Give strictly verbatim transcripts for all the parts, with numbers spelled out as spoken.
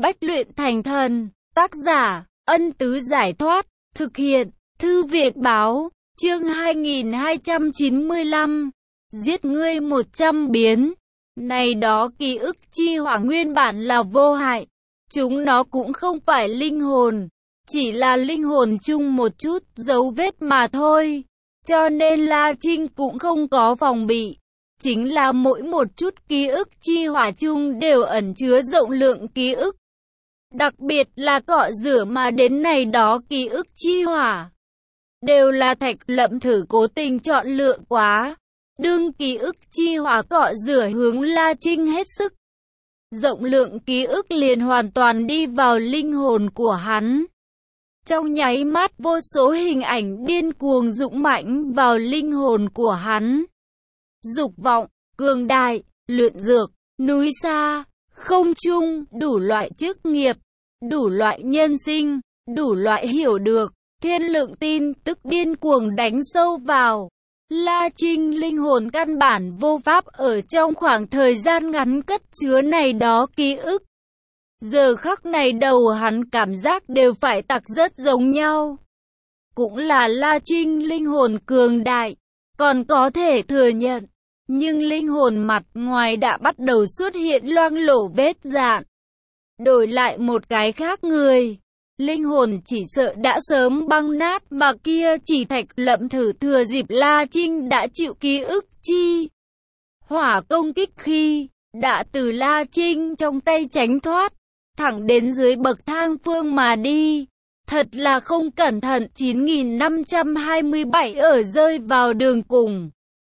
bách luyện thành thần. Tác giả, Ân Tứ Giải Thoát. Thực hiện, Thư viện Báo. Chương hai nghìn hai trăm chín mươi lăm. Giết ngươi một trăm biến. Này đó ký ức chi hỏa nguyên bản là vô hại. Chúng nó cũng không phải linh hồn. Chỉ là linh hồn chung một chút dấu vết mà thôi. Cho nên La Trinh cũng không có phòng bị. Chính là mỗi một chút ký ức chi hỏa chung đều ẩn chứa rộng lượng ký ức. Đặc biệt là cọ rửa mà đến này đó ký ức chi hỏa. Đều là Thạch Lậm Thử cố tình chọn lựa quá. Đương ký ức chi hỏa cọ rửa hướng La Trinh hết sức. Rộng lượng ký ức liền hoàn toàn đi vào linh hồn của hắn. Trong nháy mắt vô số hình ảnh điên cuồng dũng mãnh vào linh hồn của hắn. Dục vọng, cường đại, luyện dược, núi xa, không trung, đủ loại chức nghiệp, đủ loại nhân sinh, đủ loại hiểu được, thiên lượng tin tức điên cuồng đánh sâu vào. La Trinh linh hồn căn bản vô pháp ở trong khoảng thời gian ngắn cất chứa này đó ký ức. Giờ khắc này đầu hắn cảm giác đều phải tặc rất giống nhau. Cũng là La Trinh linh hồn cường đại, còn có thể thừa nhận. Nhưng linh hồn mặt ngoài đã bắt đầu xuất hiện loang lổ vết rạn. Đổi lại một cái khác người, linh hồn chỉ sợ đã sớm băng nát mà kia chỉ Thạch Lậm Thử thừa dịp La Trinh đã chịu ký ức chi hỏa công kích khi đã từ La Trinh trong tay tránh thoát, thẳng đến dưới bậc thang phương mà đi. Thật là không cẩn thận chín nghìn năm trăm hai mươi bảy ở rơi vào đường cùng.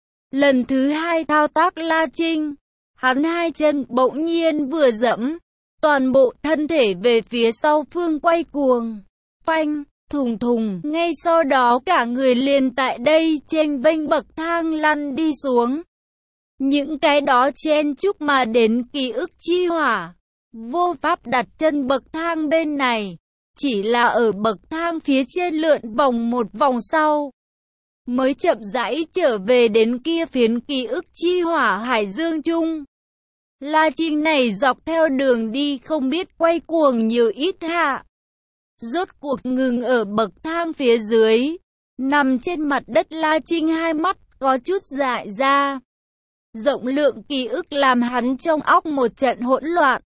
Lần thứ hai thao tác La Trinh, hắn hai chân bỗng nhiên vừa dẫm, toàn bộ thân thể về phía sau phương quay cuồng. Phanh, thùng thùng, ngay sau đó cả người liền tại đây chênh vênh bậc thang lăn đi xuống. Những cái đó chen chúc mà đến ký ức chi hỏa, vô pháp đặt chân bậc thang bên này, chỉ là ở bậc thang phía trên lượn vòng một vòng sau, mới chậm rãi trở về đến kia phiến ký ức chi hỏa hải dương chung. La Trinh này dọc theo đường đi không biết quay cuồng nhiều ít hạ. Rốt cuộc ngừng ở bậc thang phía dưới. Nằm trên mặt đất La Trinh hai mắt có chút dại ra. Rộng lượng ký ức làm hắn trong óc một trận hỗn loạn.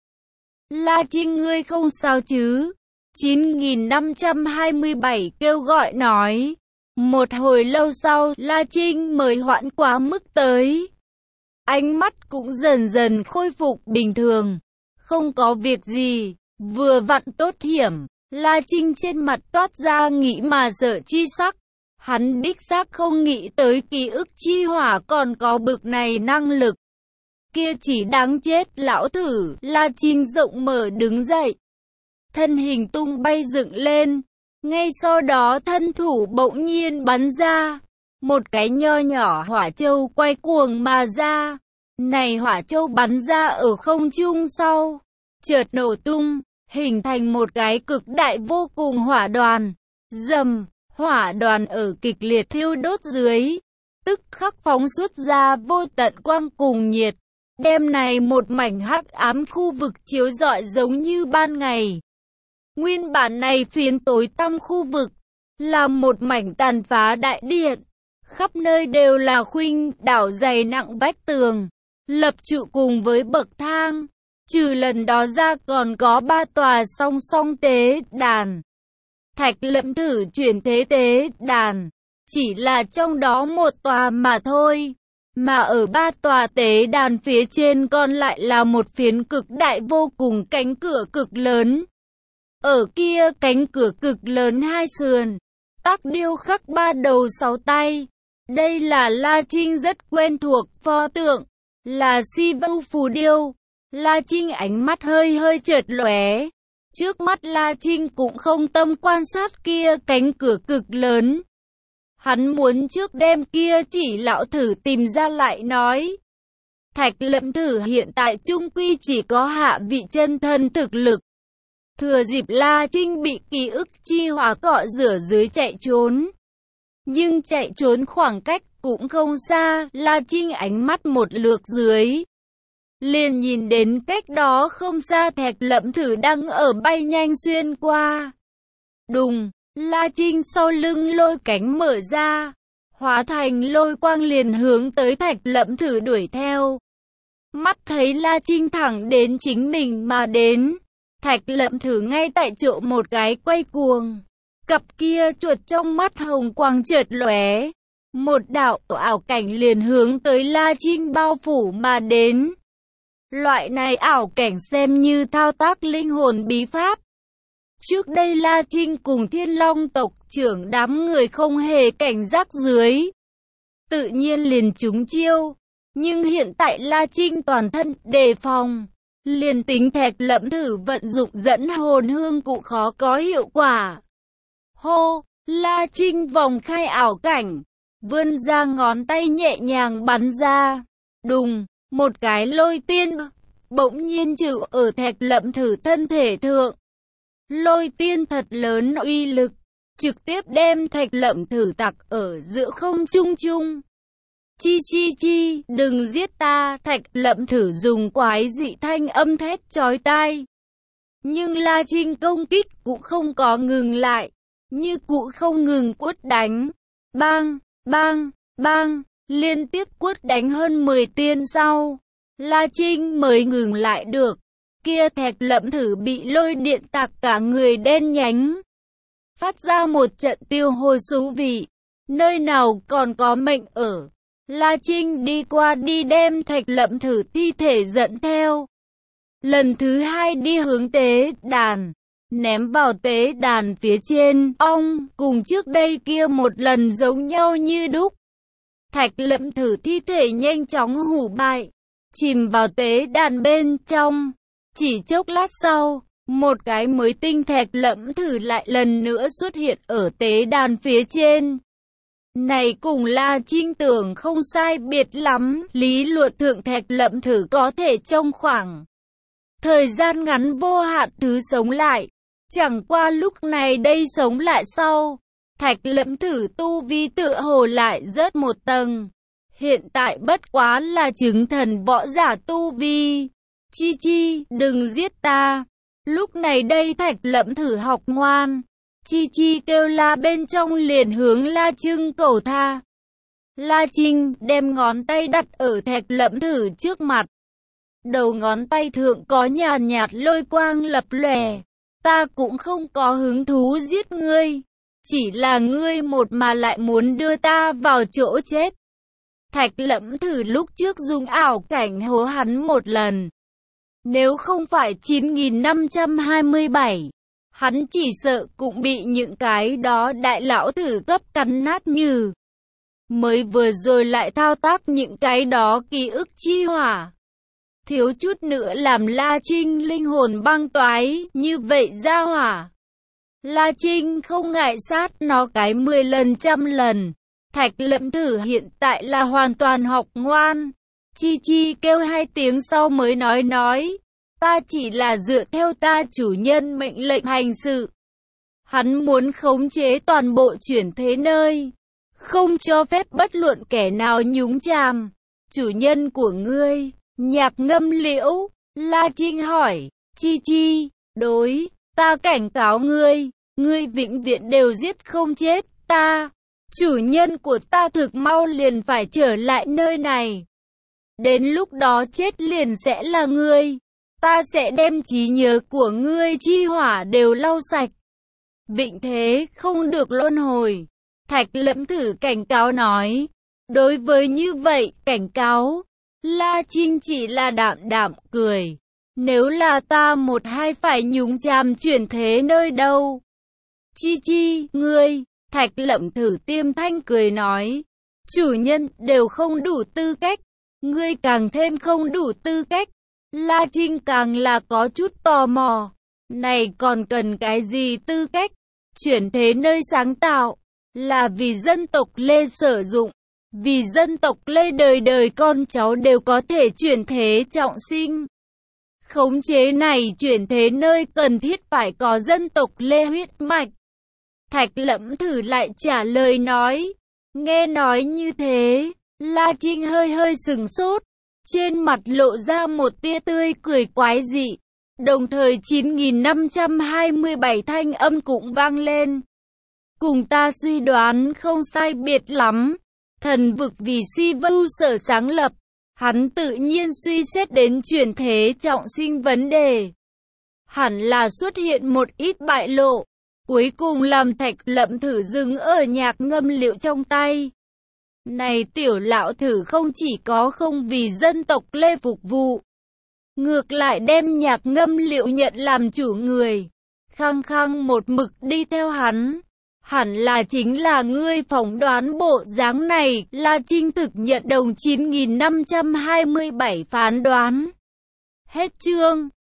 La Trinh ngươi không sao chứ? chín nghìn năm trăm hai mươi bảy kêu gọi nói. Một hồi lâu sau, La Trinh mới hoãn quá mức tới. Ánh mắt cũng dần dần khôi phục bình thường. Không có việc gì, vừa vặn tốt hiểm. La Trinh trên mặt toát ra nghĩ mà sợ chi sắc. Hắn đích xác không nghĩ tới ký ức chi hỏa còn có bực này năng lực. Kia chỉ đáng chết lão thử. La Trinh rộng mở đứng dậy. Thân hình tung bay dựng lên. Ngay sau đó thân thủ bỗng nhiên bắn ra. Một cái nho nhỏ hỏa châu quay cuồng mà ra. Này hỏa châu bắn ra ở không trung sau, chợt nổ tung, hình thành một cái cực đại vô cùng hỏa đoàn. Rầm, hỏa đoàn ở kịch liệt thiêu đốt dưới, tức khắc phóng xuất ra vô tận quang cùng nhiệt. Đêm này một mảnh hắc ám khu vực chiếu rọi giống như ban ngày. Nguyên bản này phiến tối tăm khu vực, là một mảnh tàn phá đại điện. Khắp nơi đều là khuynh đảo dày nặng vách tường, lập trụ cùng với bậc thang. Trừ lần đó ra còn có ba tòa song song tế đàn. Thạch Lậm Thử chuyển thế tế đàn, chỉ là trong đó một tòa mà thôi. Mà ở ba tòa tế đàn phía trên còn lại là một phiến cực đại vô cùng cánh cửa cực lớn. Ở kia cánh cửa cực lớn hai sườn, tác điêu khắc ba đầu sáu tay. Đây là La Trinh rất quen thuộc pho tượng, là Si Vưu phù điêu. La Trinh ánh mắt hơi hơi chợt lóe. Trước mắt La Trinh cũng không tâm quan sát kia cánh cửa cực lớn. Hắn muốn trước đêm kia chỉ lão thử tìm ra lại nói. Thạch Lậm Thử hiện tại trung quy chỉ có hạ vị chân thân thực lực. Thừa dịp La Trinh bị ký ức chi hỏa cọ rửa dưới chạy trốn. Nhưng chạy trốn khoảng cách cũng không xa, La Trinh ánh mắt một lượt dưới. liền nhìn đến cách đó không xa Thạch Lẫm Thử đang ở bay nhanh xuyên qua. Đùng, La Trinh sau lưng lôi cánh mở ra, hóa thành lôi quang liền hướng tới Thạch Lẫm Thử đuổi theo. Mắt thấy La Trinh thẳng đến chính mình mà đến, Thạch Lẫm Thử ngay tại chỗ một cái quay cuồng. Cặp kia chuột trong mắt hồng quang chợt lóe, một đạo ảo cảnh liền hướng tới La Trinh bao phủ mà đến. Loại này ảo cảnh xem như thao tác linh hồn bí pháp. Trước đây La Trinh cùng Thiên Long tộc trưởng đám người không hề cảnh giác dưới, tự nhiên liền trúng chiêu. Nhưng hiện tại La Trinh toàn thân đề phòng, liền tính Thạch Lẫm Thử vận dụng dẫn hồn hương cụ khó có hiệu quả. Hô, La Trinh vòng khai ảo cảnh, vươn ra ngón tay nhẹ nhàng bắn ra. Đùng, một cái lôi tiên bỗng nhiên chịu ở Thạch Lẫm Thử thân thể thượng. Lôi tiên thật lớn uy lực, trực tiếp đem Thạch Lẫm Thử tặc ở giữa không trung trung. Chi chi chi, đừng giết ta, Thạch Lẫm Thử dùng quái dị thanh âm thét chói tai. Nhưng La Trinh công kích cũng không có ngừng lại, như cũ không ngừng quất đánh. Bang, bang, bang, liên tiếp quất đánh hơn mười tiên sau, La Trinh mới ngừng lại được. Kia Thạch Lẫm Thử bị lôi điện tạc cả người đen nhánh, phát ra một trận tiêu hôi xú vị. Nơi nào còn có mệnh ở. La Trinh đi qua đi đem Thạch Lẫm Thử thi thể dẫn theo. Lần thứ hai đi hướng tế đàn, ném vào tế đàn phía trên, ong, cùng trước đây kia một lần giống nhau như đúc. Thạch Lẫm Thử thi thể nhanh chóng hủ bại, chìm vào tế đàn bên trong. Chỉ chốc lát sau, một cái mới tinh Thạch Lẫm Thử lại lần nữa xuất hiện ở tế đàn phía trên. Này cùng La Trinh tưởng không sai biệt lắm, lý luận thượng Thạch Lẫm Thử có thể trong khoảng thời gian ngắn vô hạn thứ sống lại. Chẳng qua lúc này đây sống lại sau, Thạch Lẫm Thử tu vi tựa hồ lại rớt một tầng. Hiện tại bất quá là chứng thần võ giả tu vi. Chi chi, đừng giết ta. Lúc này đây Thạch Lẫm Thử học ngoan. Chi chi kêu la bên trong liền hướng La Trinh cầu tha. La Trinh đem ngón tay đặt ở Thạch Lẫm Thử trước mặt. Đầu ngón tay thượng có nhàn nhạt lôi quang lập lòe. Ta cũng không có hứng thú giết ngươi. Chỉ là ngươi một mà lại muốn đưa ta vào chỗ chết. Thạch Lẫm Thử lúc trước dùng ảo cảnh hố hắn một lần. Nếu không phải chín nghìn năm trăm hai mươi bảy, hắn chỉ sợ cũng bị những cái đó đại lão thử cấp cắn nát như. Mới vừa rồi lại thao tác những cái đó ký ức chi hỏa. Thiếu chút nữa làm La Trinh linh hồn băng toái, như vậy ra hỏa. La Trinh không ngại sát nó cái mười lần trăm lần. Thạch Lẫm Thử hiện tại là hoàn toàn học ngoan. Chi chi kêu hai tiếng sau mới nói nói. Ta chỉ là dựa theo ta chủ nhân mệnh lệnh hành sự. Hắn muốn khống chế toàn bộ chuyển thế nơi, không cho phép bất luận kẻ nào nhúng chàm. Chủ nhân của ngươi, Nhạc Ngâm Liễu. La Trinh hỏi. Chi chi, đối, ta cảnh cáo ngươi, ngươi vĩnh viễn đều giết không chết ta. Chủ nhân của ta thực mau liền phải trở lại nơi này. Đến lúc đó chết liền sẽ là ngươi. Ta sẽ đem trí nhớ của ngươi chi hỏa đều lau sạch. Vĩnh thế không được luân hồi. Thạch Lẫm Thử cảnh cáo nói. Đối với như vậy cảnh cáo, La Trinh chỉ là đạm đạm cười. Nếu là ta một hai phải nhúng chàm chuyển thế nơi đâu. Chi chi, ngươi, Thạch Lẫm Thử tiêm thanh cười nói. Chủ nhân đều không đủ tư cách. Ngươi càng thêm không đủ tư cách. La Trinh càng là có chút tò mò. Này còn cần cái gì tư cách? Chuyển thế nơi sáng tạo là vì dân tộc Lê sử dụng. Vì dân tộc Lê đời đời con cháu đều có thể chuyển thế trọng sinh. Khống chế này chuyển thế nơi cần thiết phải có dân tộc Lê huyết mạch. Thạch Lẫm Thử lại trả lời nói. Nghe nói như thế, La Trinh hơi hơi sừng sốt. trên mặt lộ ra một tia tươi cười quái dị. Đồng thời chín nghìn năm trăm hai mươi bảy thanh âm cũng vang lên. Cùng ta suy đoán không sai biệt lắm. Thần vực vì Si Vu sở sáng lập, hắn tự nhiên suy xét đến chuyển thế trọng sinh vấn đề. Hẳn là xuất hiện một ít bại lộ, cuối cùng làm Thạch Lậm thử dừng ở nhạc ngâm liệu trong tay. Này tiểu lão thử không chỉ có không vì dân tộc Lê phục vụ, ngược lại đem nhạc ngâm liệu nhận làm chủ người, khăng khăng một mực đi theo hắn. Hẳn là chính là ngươi phỏng đoán bộ dáng này là Trinh thực nhận đồng chín nghìn năm trăm hai mươi bảy phán đoán. Hết chương.